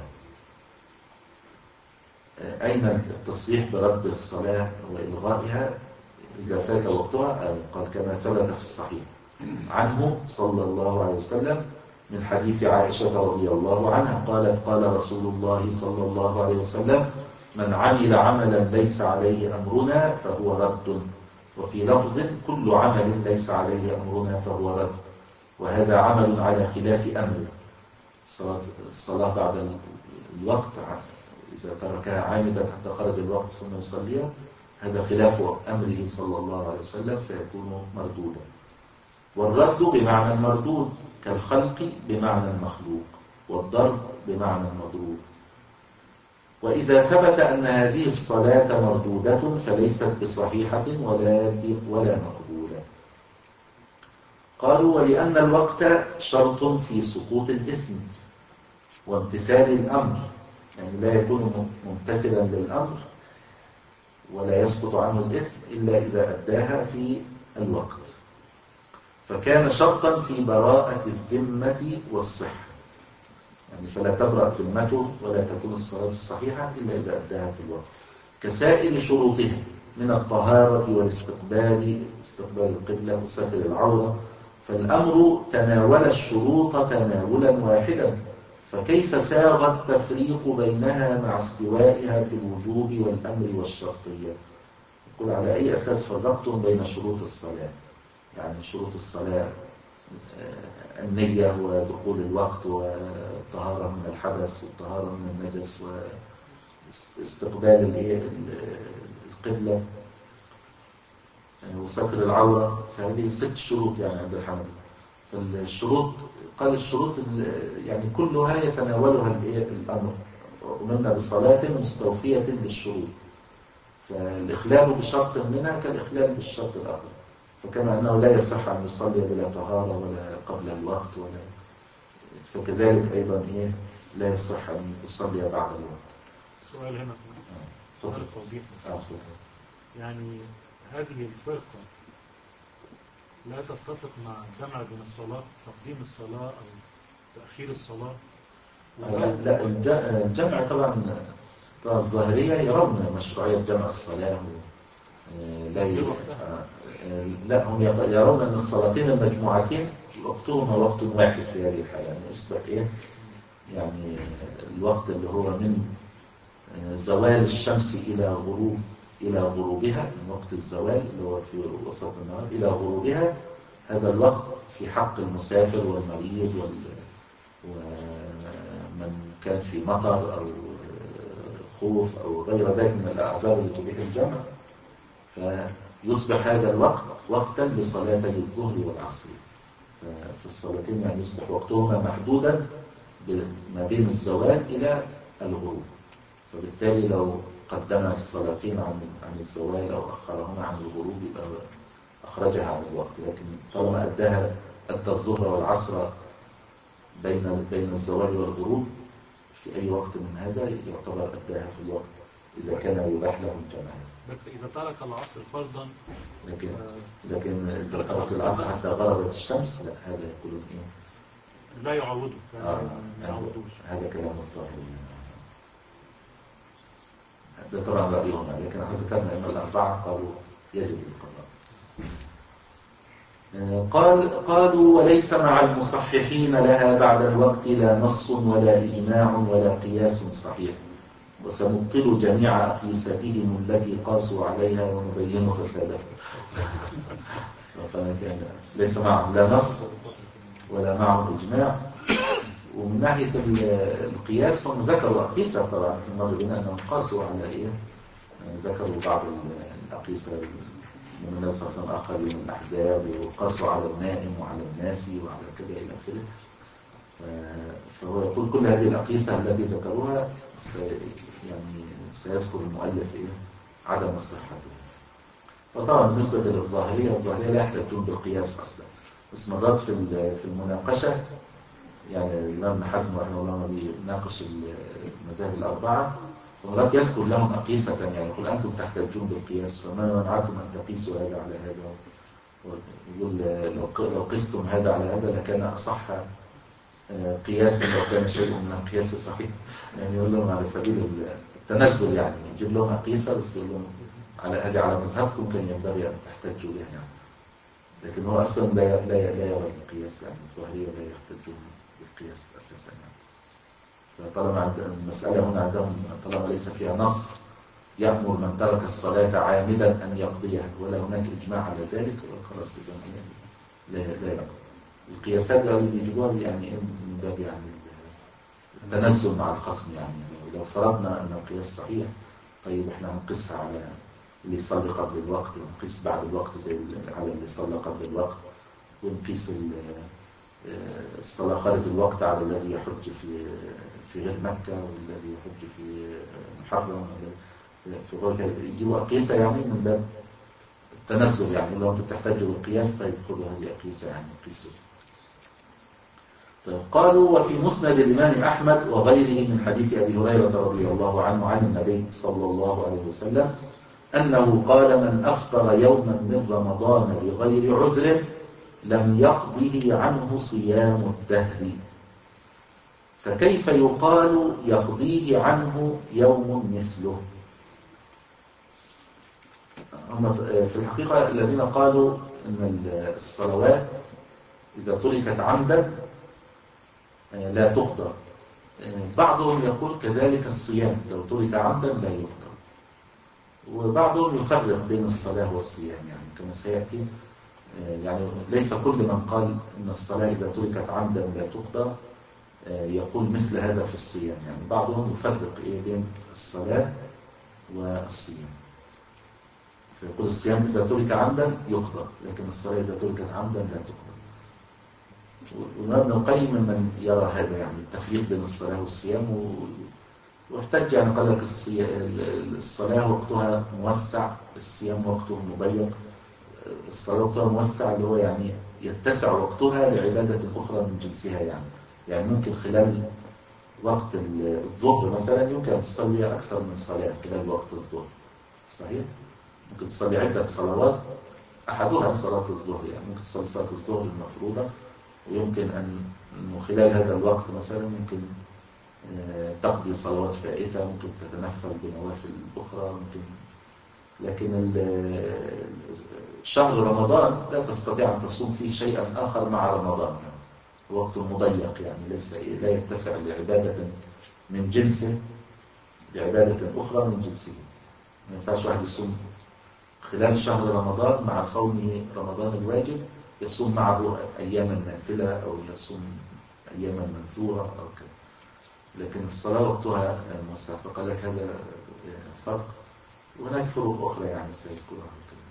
Speaker 1: أين التصريح برد الصلاة وإلغائها إذا فات وقتها؟ قال كما ثبت في الصحيح عنه صلى الله عليه وسلم من حديث عائشة رضي الله عنها قالت قال رسول الله صلى الله عليه وسلم من عمل عملا ليس عليه أمرنا فهو رد، وفي لفظ كل عمل ليس عليه أمرنا فهو رد، وهذا عمل على خلاف أمره. الصلاة بعد الوقت إذا تركها عامدا حتى خرج الوقت ثم يصليها هذا خلاف أمره صلى الله عليه وسلم فيكون مردودا. والرد بمعنى المردود كالخلق بمعنى المخلوق، والضرب بمعنى المضروب. وإذا ثبت أن هذه الصلاة مردودة فليست بصحيحة ولا ولا مقبولة. قالوا ولأن الوقت شرط في سقوط الإثم وامتثال الأمر، يعني لا يكون ممتثلا للأمر ولا يسقط عنه الإثم إلا إذا أداها في الوقت، فكان شرطا في براءة الذمة والصحة، يعني فلا تبرأ ذمته ولا تكون الصلاة صحيحة إلا إذا أداها في الوقت، كسائر شروطها من الطهارة والاستقبال، استقبال القبلة وستر العورة. فالأمر تناول الشروط تناولا واحدا، فكيف ساغ التفريق بينها مع استوائها في الوجوب والأمر والشرطية؟ يقول على أي أساس فرقتم بين شروط الصلاة؟ يعني شروط الصلاة النية ودخول الوقت والطهارة من الحدث والطهارة من النجس واستقبال القبلة وستر العورة، فهذه ست شروط يعني عند الحنفية. فالشروط قال الشروط يعني كلها يتناولها الأمر، أمرنا بصلاة مستوفية للشروط، فالإخلال بشرط منها كالإخلال بالشرط الآخر، فكما أنه لا يصح أن يصلي بلا طهارة ولا قبل الوقت ولا، فكذلك أيضا إيه لا يصح أن يصلي بعد الوقت.
Speaker 3: سؤال هنا سؤال توضيح.
Speaker 1: آه
Speaker 3: يعني هذه الفرقة لا تتفق مع الجمع بين الصلاة، تقديم الصلاة أو تأخير الصلاة؟
Speaker 1: لا, لا الجمع طبعا الظاهرية يرون مشروعية جمع الصلاة، لا ي... لا هم يرون أن الصلاتين المجموعتين وقتهما وقت واحد في هذه الحالة، يعني يصبح إيه يعني الوقت اللي هو من زوال الشمس إلى غروب إلى غروبها، من وقت الزوال اللي هو في وسط النهار إلى غروبها، هذا الوقت في حق المسافر والمريض وال... ومن كان في مطر أو خوف أو غير ذلك من الأعذار اللي تبيح الجمع، فيصبح هذا الوقت وقتا لصلاتي الظهر والعصر. ففي الصلاتين يعني يصبح وقتهما محدودا ما بين الزوال إلى الغروب، فبالتالي لو قدم الصلاتين عن عن الزوال أو أخرهما عن الغروب يبقى أخرجها عن الوقت، لكن طالما أداها أدى الظهر والعصر بين بين الزوال والغروب في أي وقت من هذا يعتبر أداها في الوقت إذا كان يباح له الجمع.
Speaker 3: بس إذا ترك العصر فرضا،
Speaker 1: لكن لكن إذا ترك العصر حتى غربت الشمس لا، هذا يقولون إيه
Speaker 3: لا يعوضه،
Speaker 1: آه
Speaker 3: ما يعوضوش.
Speaker 1: هذا كلام الظاهر، ده طبعا رأيهم، لكن احنا ذكرنا أن الأربعة قالوا يجب القضاء. قال قالوا وليس مع المصححين لها بعد الوقت لا نص ولا إجماع ولا قياس صحيح، وسنبطل جميع أقيستهم التي قاسوا عليها ونبين فسادها. ليس معهم لا نص ولا معهم إجماع. ومن ناحية القياس هم ذكروا أقيسة طبعا في المرة بنا أنهم قاسوا على إيه، ذكروا بعض الأقيسة من النبي صلى الله عليه وسلم أخذ من الأحزاب، وقاسوا على النائم وعلى الناس وعلى كده إلى آخره. فهو يقول كل هذه الأقيسة التي ذكروها يعني سيذكر المؤلف إيه عدم صحتها. وطبعا بالنسبة للظاهرية، الظاهرية لا يحتاجون بالقياس أصلا، بس مرات في في المناقشة يعني الإمام ابن حزم رحمه الله ما بيناقش المذاهب الأربعة، ومرات يذكر لهم أقيسة، يعني يقول أنتم تحتاجون بالقياس فما منعكم أن تقيسوا هذا على هذا، ويقول لو قستم هذا على هذا لكان أصح قياسا لو كان شيء من القياس صحيح. يعني يقول لهم على سبيل التنزل، يعني يجيب لهم أقيسة بس يقول لهم على هذه على مذهبكم كان ينبغي أن تحتاجوا بها يعني. لكن هو أصلا لا لا لا يرى القياس، يعني الظاهرية لا يحتاجون بالقياس أساسا يعني. فطالما المسألة هنا عندهم طالما ليس فيها نص يأمر من ترك الصلاة عامدا أن يقضيها ولا هناك إجماع على ذلك، خلاص إذا لا لا يقضي. القياسات اللي بيجيبوها يعني من باب يعني التنزل مع الخصم. يعني لو فرضنا أن القياس صحيح، طيب احنا هنقيسها على اللي يصلي قبل الوقت، ونقيس بعد الوقت زي على اللي صلى قبل الوقت، ونقيس الصلاة خارج الوقت على الذي يحج في في غير مكة، والذي يحج في محرم في غير، يجيبوا أقيسة يعني من باب التنزل. يعني لو أنتم تحتاجوا القياس طيب خذوا هذه أقيسة يعني قيسوا. طيب قالوا وفي مسند الإمام أحمد وغيره من حديث أبي هريرة رضي الله عنه عن النبي صلى الله عليه وسلم أنه قال من أفطر يوما من رمضان بغير عذر لم يقضه عنه صيام الدهر، فكيف يقال يقضيه عنه يوم مثله؟ هم في الحقيقة الذين قالوا أن الصلوات إذا تركت عمدا لا تقضى، بعضهم يقول كذلك الصيام لو ترك عمدا لا يقضى، وبعضهم يفرق بين الصلاة والصيام يعني كما سيأتي. يعني ليس كل من قال أن الصلاة إذا تركت عمدا لا تقضى يقول مثل هذا في الصيام. يعني بعضهم يفرق إيه بين الصلاة والصيام، فيقول الصيام إذا ترك عمدا يقضى، لكن الصلاة إذا تركت عمدا لا تقضى. وابن القيم من يرى هذا يعني التفريق بين الصلاة والصيام، واحتج يعني قال لك الصلاة وقتها موسع، الصيام وقته مضيق. الصلاة وقتها موسع اللي هو يعني يتسع وقتها لعبادة أخرى من جنسها، يعني يعني ممكن خلال وقت الظهر مثلا يمكن أن تصلي أكثر من صلاة خلال وقت الظهر، صحيح؟ ممكن تصلي عدة صلوات أحدها صلاة الظهر، يعني ممكن تصلي صلاة الظهر المفروضة، ويمكن أن خلال هذا الوقت مثلا ممكن تقضي صلوات فائتة، ممكن تتنفل بنوافل أخرى، ممكن. لكن شهر رمضان لا تستطيع أن تصوم فيه شيئا آخر مع رمضان، يعني وقت مضيق، يعني ليس لا يتسع لعبادة من جنسه لعبادة أخرى من جنسه. ما ينفعش واحد يصوم خلال شهر رمضان مع صومه رمضان الواجب يصوم معه أياما نافلة أو يصوم أياما منثورة أو كذا. لكن الصلاة وقتها موسع، فقال لك هذا فرق، وهناك فروق أخرى يعني سيذكرها.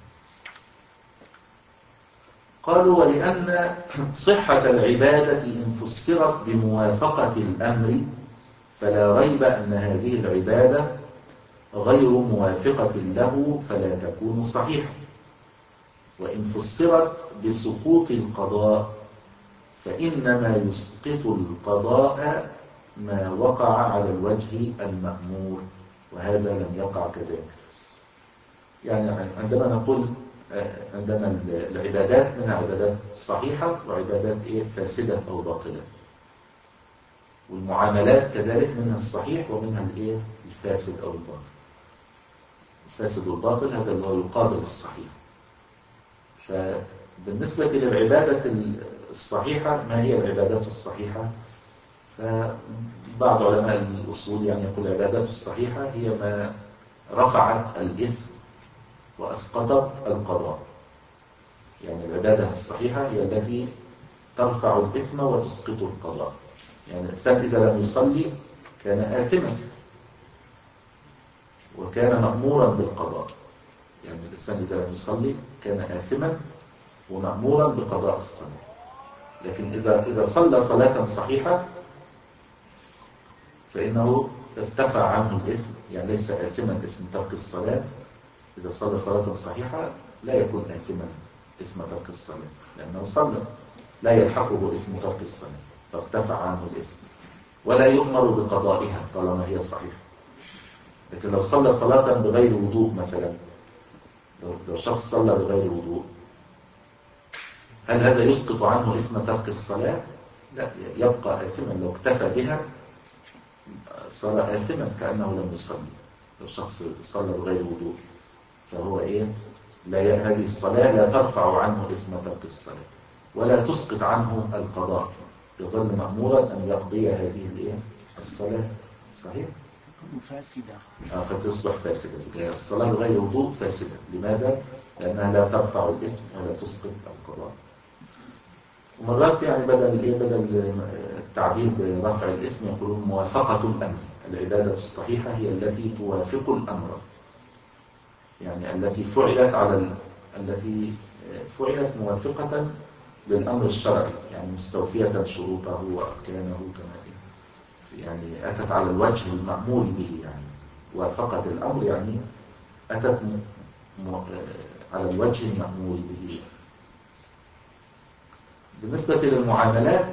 Speaker 1: قالوا ولأن صحة العبادة إن فسرت بموافقة الأمر فلا ريب أن هذه العبادة غير موافقة له فلا تكون صحيحة، وإن فسرت بسقوط القضاء فإنما يسقط القضاء ما وقع على الوجه المأمور، وهذا لم يقع كذلك. يعني عندما نقول عندنا العبادات منها عبادات صحيحة وعبادات إيه فاسدة أو باطلة، والمعاملات كذلك منها الصحيح ومنها الإيه الفاسد أو الباطل. الفاسد والباطل هذا اللي هو يقابل الصحيح. فبالنسبة للعبادة الصحيحة، ما هي العبادات الصحيحة؟ فبعض علماء الأصول يعني يقول العبادات الصحيحة هي ما رفعت الإثم وأسقطت القضاء. يعني العبادة الصحيحة هي التي ترفع الإثم وتسقط القضاء. يعني الإنسان إذا لم يصلي كان آثما وكان مأمورا بالقضاء. يعني الإنسان إذا لم يصلي كان آثما ومأمورا بقضاء الصلاة. لكن إذا إذا صلى صلاة صحيحة فإنه ارتفع عنه الإثم، يعني ليس آثما اسم ترك الصلاة. إذا صلى صلاة صحيحة لا يكون آثما اسم ترك الصلاة، لأنه صلى لا يلحقه اسم ترك الصلاة فارتفع عنه الإثم، ولا يؤمر بقضائها طالما هي صحيحة. لكن لو صلى صلاة بغير وضوء مثلا، لو شخص صلى بغير وضوء، هل هذا يسقط عنه اسم ترك الصلاة؟ لا، يبقى آثما. لو اكتفى بها صار آثما كأنه لم يصلي. لو شخص صلى بغير وضوء فهو إيه؟ لا ي... هذه الصلاة لا ترفع عنه اسم ترك الصلاة ولا تسقط عنه القضاء، يظل مأمورا أن يقضي هذه الإيه؟ الصلاة. صحيح؟
Speaker 2: فاسدة.
Speaker 1: آه فتصبح فاسدة. الصلاة بغير وضوء فاسدة. لماذا؟ لأنها لا ترفع الاسم ولا تسقط القضاء. ومرات يعني بدل إيه بدل التعبير برفع الاسم يقولون موافقة الأمر. العبادة الصحيحة هي التي توافق الأمر، يعني التي فعلت على ال... التي فعلت موافقة للأمر الشرعي، يعني مستوفية شروطه وأركانه كما يعني أتت على الوجه المأمور به، يعني وافقت الأمر يعني أتت م... م... على الوجه المأمور به. بالنسبة للمعاملات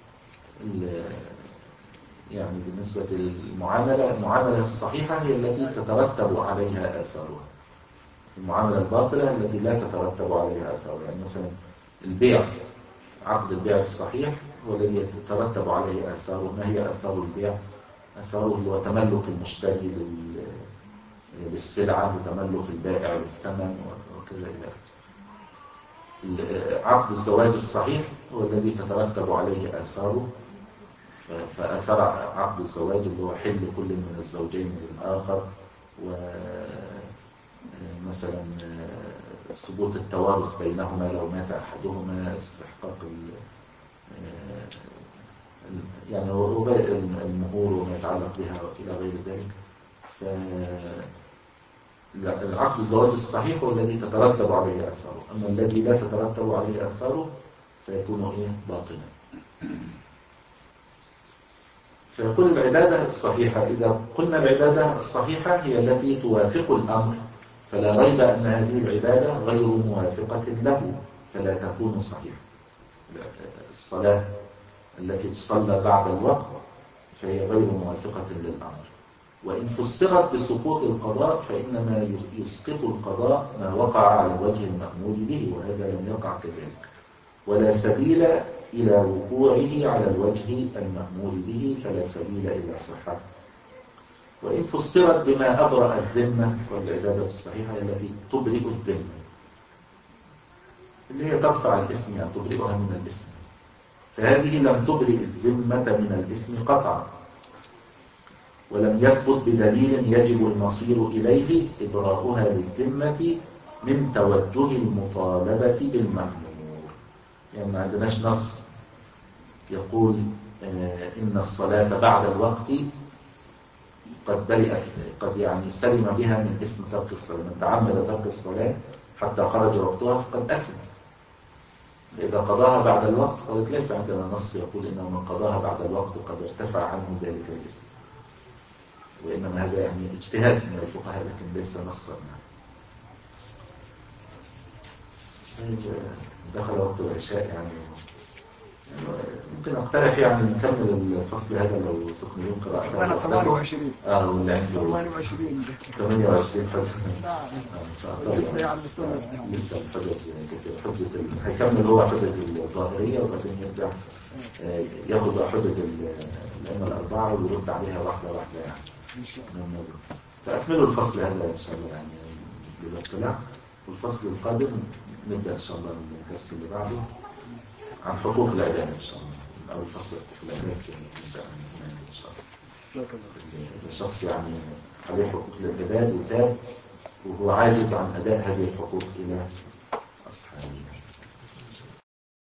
Speaker 1: يعني بالنسبة للمعاملة المعاملة الصحيحة هي التي تترتب عليها آثارها. المعاملة الباطلة التي لا تترتب عليها آثارها، يعني مثلا البيع، عقد البيع الصحيح هو الذي يترتب عليه آثاره. ما هي آثار البيع؟ آثاره هو تملك المشتري للسلعة وتملك البائع للثمن وكذا إلى آخره. عقد الزواج الصحيح هو الذي تترتب عليه آثاره، فآثار عقد الزواج اللي هو حل كل من الزوجين للآخر، ومثلا ثبوت التوارث بينهما لو مات أحدهما، استحقاق يعني وباقي المهور وما يتعلق بها إلى غير ذلك. فالعقد الزواج الصحيح هو الذي تترتب عليه آثاره، أما الذي لا تترتب عليه آثاره فيكون إيه باطلا. فيقول العبادة الصحيحة، إذا قلنا العبادة الصحيحة هي التي توافق الأمر، فلا ريب أن هذه العبادة غير موافقة له فلا تكون صحيحة. الصلاة التي تصلى بعد الوقت فهي غير موافقة للأمر، وإن فسرت بسقوط القضاء فإنما يسقط القضاء ما وقع على الوجه المأمور به، وهذا لم يقع كذلك، ولا سبيل إلى وقوعه على الوجه المأمور به، فلا سبيل إلى صحته. وإن فسرت بما أبرأ الذمة، والعبادة الصحيحة التي تبرئ الذمة اللي هي ترفع الاسم، يعني تبرئها من الاسم، فهذه لم تبرئ الذمة من الاسم قطعا، ولم يثبت بدليل يجب المصير إليه إبراؤها للذمة من توجه المطالبة بالمأمور. يعني ما عندناش نص يقول آه إن الصلاة بعد الوقت قد برئت، قد يعني سلم بها من اسم ترك الصلاة. من تعمد ترك الصلاة حتى خرج وقتها فقد أثم. إذا قضاها بعد الوقت قالت ليس عندنا نص يقول إنه من قضاها بعد الوقت قد ارتفع عنه ذلك الاسم، وإنما هذا يعني اجتهاد من الفقهاء لكن ليس نصا. دخل وقت العشاء، يعني ممكن اقترح يعني نكمل الفصل هذا لو تكملون قراءته.
Speaker 2: أنا ثمانية وعشرين
Speaker 1: اه واللي عنده
Speaker 2: ثمانية وعشرين
Speaker 1: ثمانية وعشرين حجة.
Speaker 2: نعم
Speaker 1: آه
Speaker 2: لسه يعني مستمر.
Speaker 1: لسه الحجج كثير. حجة ال... هيكمل هو حجة الظاهرية وبعدين يرجع آه ياخذ بقى حجة الأئمة الأربعة ويرد عليها واحدة واحدة يعني
Speaker 2: إن شاء الله.
Speaker 1: فأكملوا الفصل هذا إن شاء الله يعني بالاطلاع، والفصل القادم نبدأ إن شاء الله من الدرس اللي بعده عن حقوق العباد إن شاء الله، أو الفصل حقوق العباد نبدأ من هنا إن شاء الله. إذا الشخص يعني عليه حقوق العباد وتاب وهو عاجز عن أداء هذه الحقوق إلى أصحابه.